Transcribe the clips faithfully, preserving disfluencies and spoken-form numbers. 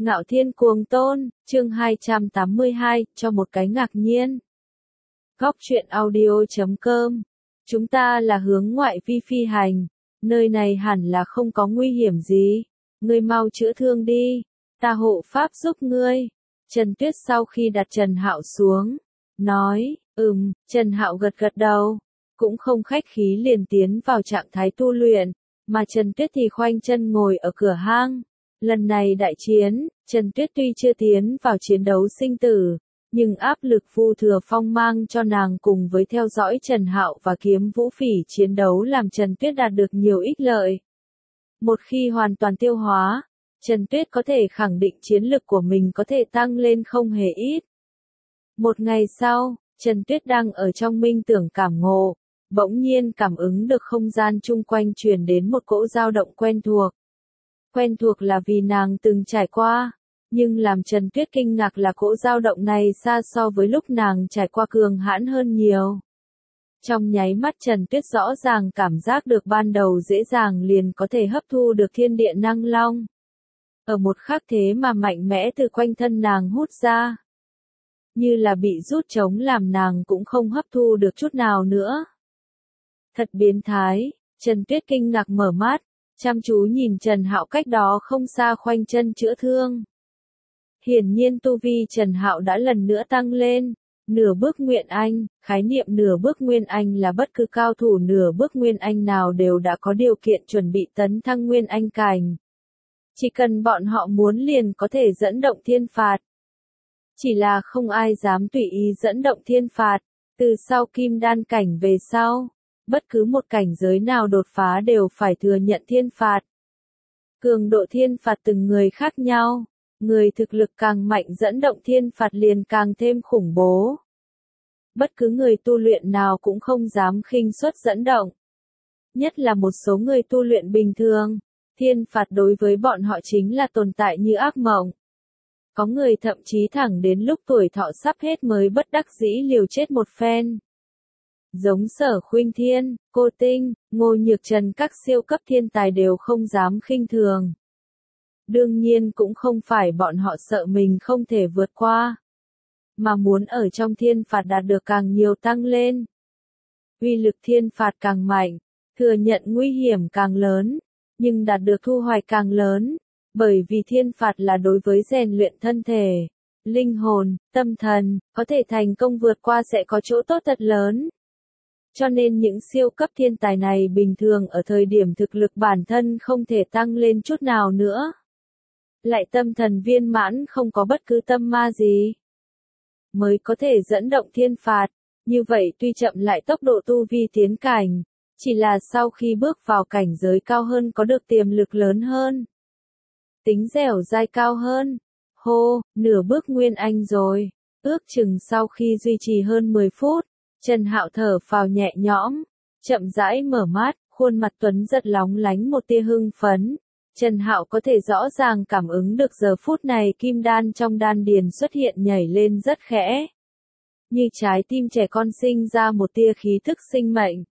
Ngạo Thiên Cuồng Tôn, chương hai trăm tám mươi hai, cho một cái ngạc nhiên. Góc truyện audio chấm com. Chúng ta là hướng ngoại vi phi hành, nơi này hẳn là không có nguy hiểm gì. Ngươi mau chữa thương đi, ta hộ pháp giúp ngươi. Trần Tuyết sau khi đặt Trần Hạo xuống, nói, ừm, Trần Hạo gật gật đầu, cũng không khách khí liền tiến vào trạng thái tu luyện, mà Trần Tuyết thì khoanh chân ngồi ở cửa hang. Lần này đại chiến, Trần Tuyết tuy chưa tiến vào chiến đấu sinh tử, nhưng áp lực Vu Thừa Phong mang cho nàng cùng với theo dõi Trần Hạo và Kiếm Vũ Phỉ chiến đấu làm Trần Tuyết đạt được nhiều ích lợi. Một khi hoàn toàn tiêu hóa, Trần Tuyết có thể khẳng định chiến lực của mình có thể tăng lên không hề ít. Một ngày sau, Trần Tuyết đang ở trong minh tưởng cảm ngộ, bỗng nhiên cảm ứng được không gian chung quanh truyền đến một cỗ dao động quen thuộc. Quen thuộc là vì nàng từng trải qua, nhưng làm Trần Tuyết kinh ngạc là cỗ dao động này xa so với lúc nàng trải qua cường hãn hơn nhiều. Trong nháy mắt Trần Tuyết rõ ràng cảm giác được ban đầu dễ dàng liền có thể hấp thu được thiên địa năng long. Ở một khắc thế mà mạnh mẽ từ quanh thân nàng hút ra. Như là bị rút trống làm nàng cũng không hấp thu được chút nào nữa. Thật biến thái, Trần Tuyết kinh ngạc mở mắt, chăm chú nhìn Trần Hạo cách đó không xa khoanh chân chữa thương. Hiển nhiên tu vi Trần Hạo đã lần nữa tăng lên, nửa bước Nguyên Anh, khái niệm nửa bước Nguyên Anh là bất cứ cao thủ nửa bước Nguyên Anh nào đều đã có điều kiện chuẩn bị tấn thăng Nguyên Anh cảnh. Chỉ cần bọn họ muốn liền có thể dẫn động thiên phạt. Chỉ là không ai dám tùy ý dẫn động thiên phạt, từ sau kim đan cảnh về sau. Bất cứ một cảnh giới nào đột phá đều phải thừa nhận thiên phạt. Cường độ thiên phạt từng người khác nhau, người thực lực càng mạnh dẫn động thiên phạt liền càng thêm khủng bố. Bất cứ người tu luyện nào cũng không dám khinh suất dẫn động. Nhất là một số người tu luyện bình thường, thiên phạt đối với bọn họ chính là tồn tại như ác mộng. Có người thậm chí thẳng đến lúc tuổi thọ sắp hết mới bất đắc dĩ liều chết một phen. Giống Sở Khuynh Thiên, Cô Tinh, Ngô Nhược Trần các siêu cấp thiên tài đều không dám khinh thường. Đương nhiên cũng không phải bọn họ sợ mình không thể vượt qua, mà muốn ở trong thiên phạt đạt được càng nhiều tăng lên. Uy lực thiên phạt càng mạnh, thừa nhận nguy hiểm càng lớn, nhưng đạt được thu hoạch càng lớn, bởi vì thiên phạt là đối với rèn luyện thân thể, linh hồn, tâm thần, có thể thành công vượt qua sẽ có chỗ tốt thật lớn. Cho nên những siêu cấp thiên tài này bình thường ở thời điểm thực lực bản thân không thể tăng lên chút nào nữa. Lại tâm thần viên mãn không có bất cứ tâm ma gì. Mới có thể dẫn động thiên phạt, như vậy tuy chậm lại tốc độ tu vi tiến cảnh, chỉ là sau khi bước vào cảnh giới cao hơn có được tiềm lực lớn hơn. Tính dẻo dai cao hơn. Hô, nửa bước Nguyên Anh rồi, ước chừng sau khi duy trì hơn mười phút. Trần Hạo thở phào nhẹ nhõm, chậm rãi mở mắt, khuôn mặt tuấn giật lóng lánh một tia hưng phấn. Trần Hạo có thể rõ ràng cảm ứng được giờ phút này kim đan trong đan điền xuất hiện nhảy lên rất khẽ. Như trái tim trẻ con sinh ra một tia khí thức sinh mệnh.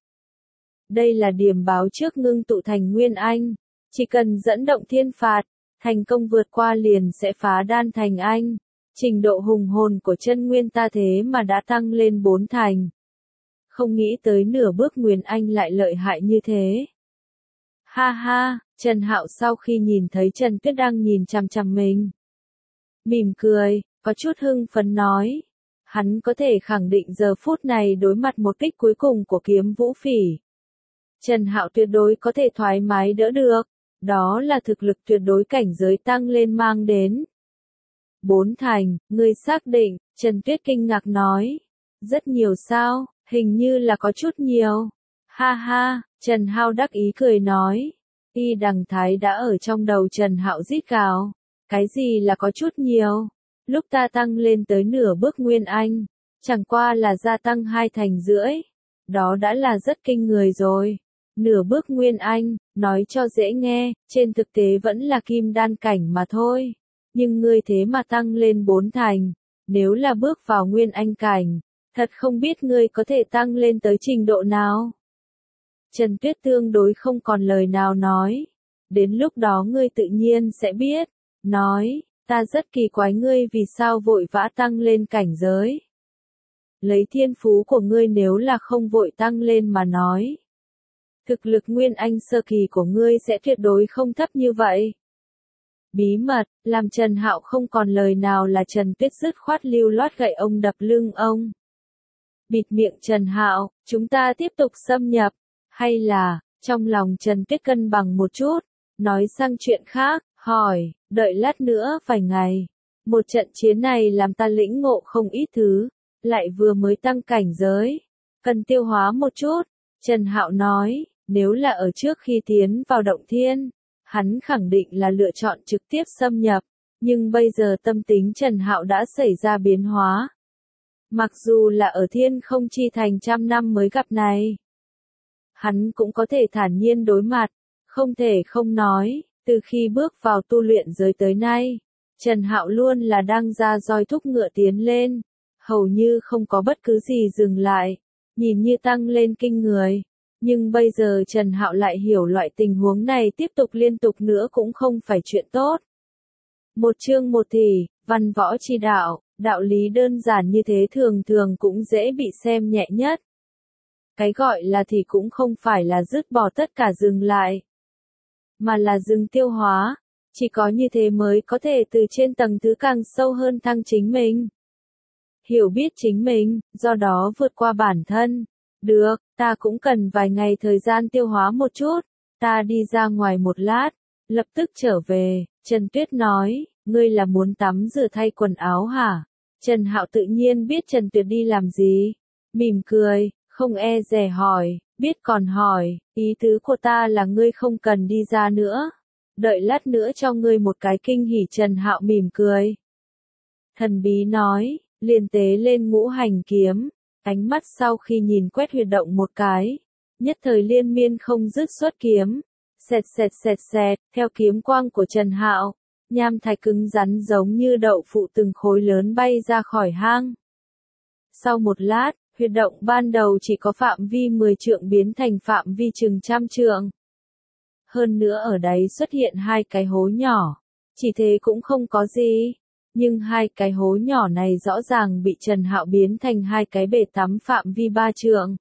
Đây là điểm báo trước ngưng tụ thành Nguyên Anh. Chỉ cần dẫn động thiên phạt, thành công vượt qua liền sẽ phá đan thành Anh. Trình độ hùng hồn của chân nguyên ta thế mà đã tăng lên bốn thành. Không nghĩ tới nửa bước Nguyên Anh lại lợi hại như thế. Ha ha, Trần Hạo sau khi nhìn thấy Trần Tuyết đang nhìn chằm chằm mình, mỉm cười, có chút hưng phấn nói. Hắn có thể khẳng định giờ phút này đối mặt một kích cuối cùng của Kiếm Vũ Phỉ, Trần Hạo tuyệt đối có thể thoải mái đỡ được. Đó là thực lực tuyệt đối cảnh giới tăng lên mang đến. Bốn thành, ngươi xác định, Trần Tuyết kinh ngạc nói. Rất nhiều sao, hình như là có chút nhiều. Ha ha, Trần Hạo đắc ý cười nói. Y đằng thái đã ở trong đầu Trần Hạo rít gào. Cái gì là có chút nhiều? Lúc ta tăng lên tới nửa bước Nguyên Anh, chẳng qua là gia tăng hai thành rưỡi. Đó đã là rất kinh người rồi. Nửa bước Nguyên Anh, nói cho dễ nghe, trên thực tế vẫn là kim đan cảnh mà thôi. Nhưng ngươi thế mà tăng lên bốn thành, nếu là bước vào Nguyên Anh cảnh, thật không biết ngươi có thể tăng lên tới trình độ nào. Trần Tuyết tương đối không còn lời nào nói. Đến lúc đó ngươi tự nhiên sẽ biết. Nói, Ta rất kỳ quái ngươi vì sao vội vã tăng lên cảnh giới. Lấy thiên phú của ngươi nếu là không vội tăng lên mà nói. Thực lực nguyên anh sơ kỳ của ngươi sẽ tuyệt đối không thấp như vậy. Bí mật, làm Trần Hạo không còn lời nào là Trần Tuyết dứt khoát lưu loát gậy ông đập lưng ông. Bịt miệng Trần Hạo, chúng ta tiếp tục xâm nhập, hay là, trong lòng Trần Tuyết cân bằng một chút, nói sang chuyện khác, hỏi, đợi lát nữa vài ngày. Một trận chiến này làm ta lĩnh ngộ không ít thứ, lại vừa mới tăng cảnh giới, cần tiêu hóa một chút. Trần Hạo nói, nếu là ở trước khi tiến vào động thiên, hắn khẳng định là lựa chọn trực tiếp xâm nhập, nhưng bây giờ tâm tính Trần Hạo đã xảy ra biến hóa. Mặc dù là ở thiên không chi thành trăm năm mới gặp này, hắn cũng có thể thản nhiên đối mặt, không thể không nói, từ khi bước vào tu luyện giới tới nay, Trần Hạo luôn là đang ra roi thúc ngựa tiến lên, hầu như không có bất cứ gì dừng lại, nhìn như tăng lên kinh người. Nhưng bây giờ Trần Hạo lại hiểu loại tình huống này tiếp tục liên tục nữa cũng không phải chuyện tốt. Một chương một thì, văn võ chi đạo, đạo lý đơn giản như thế thường thường cũng dễ bị xem nhẹ nhất. Cái gọi là thì cũng không phải là dứt bỏ tất cả dừng lại, mà là dừng tiêu hóa, chỉ có như thế mới có thể từ trên tầng thứ càng sâu hơn thăng chính mình. Hiểu biết chính mình, do đó vượt qua bản thân. Được, ta cũng cần vài ngày thời gian tiêu hóa một chút, ta đi ra ngoài một lát, lập tức trở về. Trần Tuyết nói, ngươi là muốn tắm rửa thay quần áo hả? Trần Hạo tự nhiên biết Trần Tuyết đi làm gì, mỉm cười, không e dè hỏi, biết còn hỏi, ý tứ của ta là ngươi không cần đi ra nữa, đợi lát nữa cho ngươi một cái kinh hỉ. Trần Hạo mỉm cười. Thần bí nói, liền tế lên ngũ hành kiếm. Ánh mắt sau khi nhìn quét huyệt động một cái, nhất thời liên miên không dứt xuất kiếm, xẹt xẹt xẹt xẹt, theo kiếm quang của Trần Hạo, nham thạch cứng rắn giống như đậu phụ từng khối lớn bay ra khỏi hang. Sau một lát, huyệt động ban đầu chỉ có phạm vi mười trượng biến thành phạm vi chừng trăm trượng. Hơn nữa ở đấy xuất hiện hai cái hố nhỏ, chỉ thế cũng không có gì. Nhưng hai cái hố nhỏ này rõ ràng bị Trần Hạo biến thành hai cái bể tắm phạm vi ba trượng.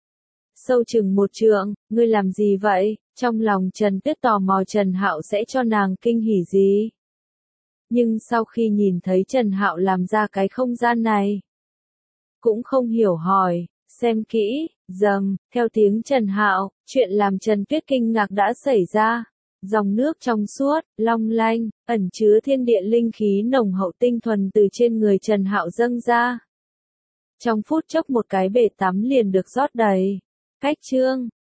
Sâu chừng một trượng, ngươi làm gì vậy? Trong lòng Trần Tuyết tò mò Trần Hạo sẽ cho nàng kinh hỉ gì. Nhưng sau khi nhìn thấy Trần Hạo làm ra cái không gian này, cũng không hiểu hỏi, xem kỹ, dầm, theo tiếng Trần Hạo, chuyện làm Trần Tuyết kinh ngạc đã xảy ra. Dòng nước trong suốt, long lanh, ẩn chứa thiên địa linh khí nồng hậu tinh thuần từ trên người Trần Hạo dâng ra. Trong phút chốc một cái bể tắm liền được rót đầy. Cách chương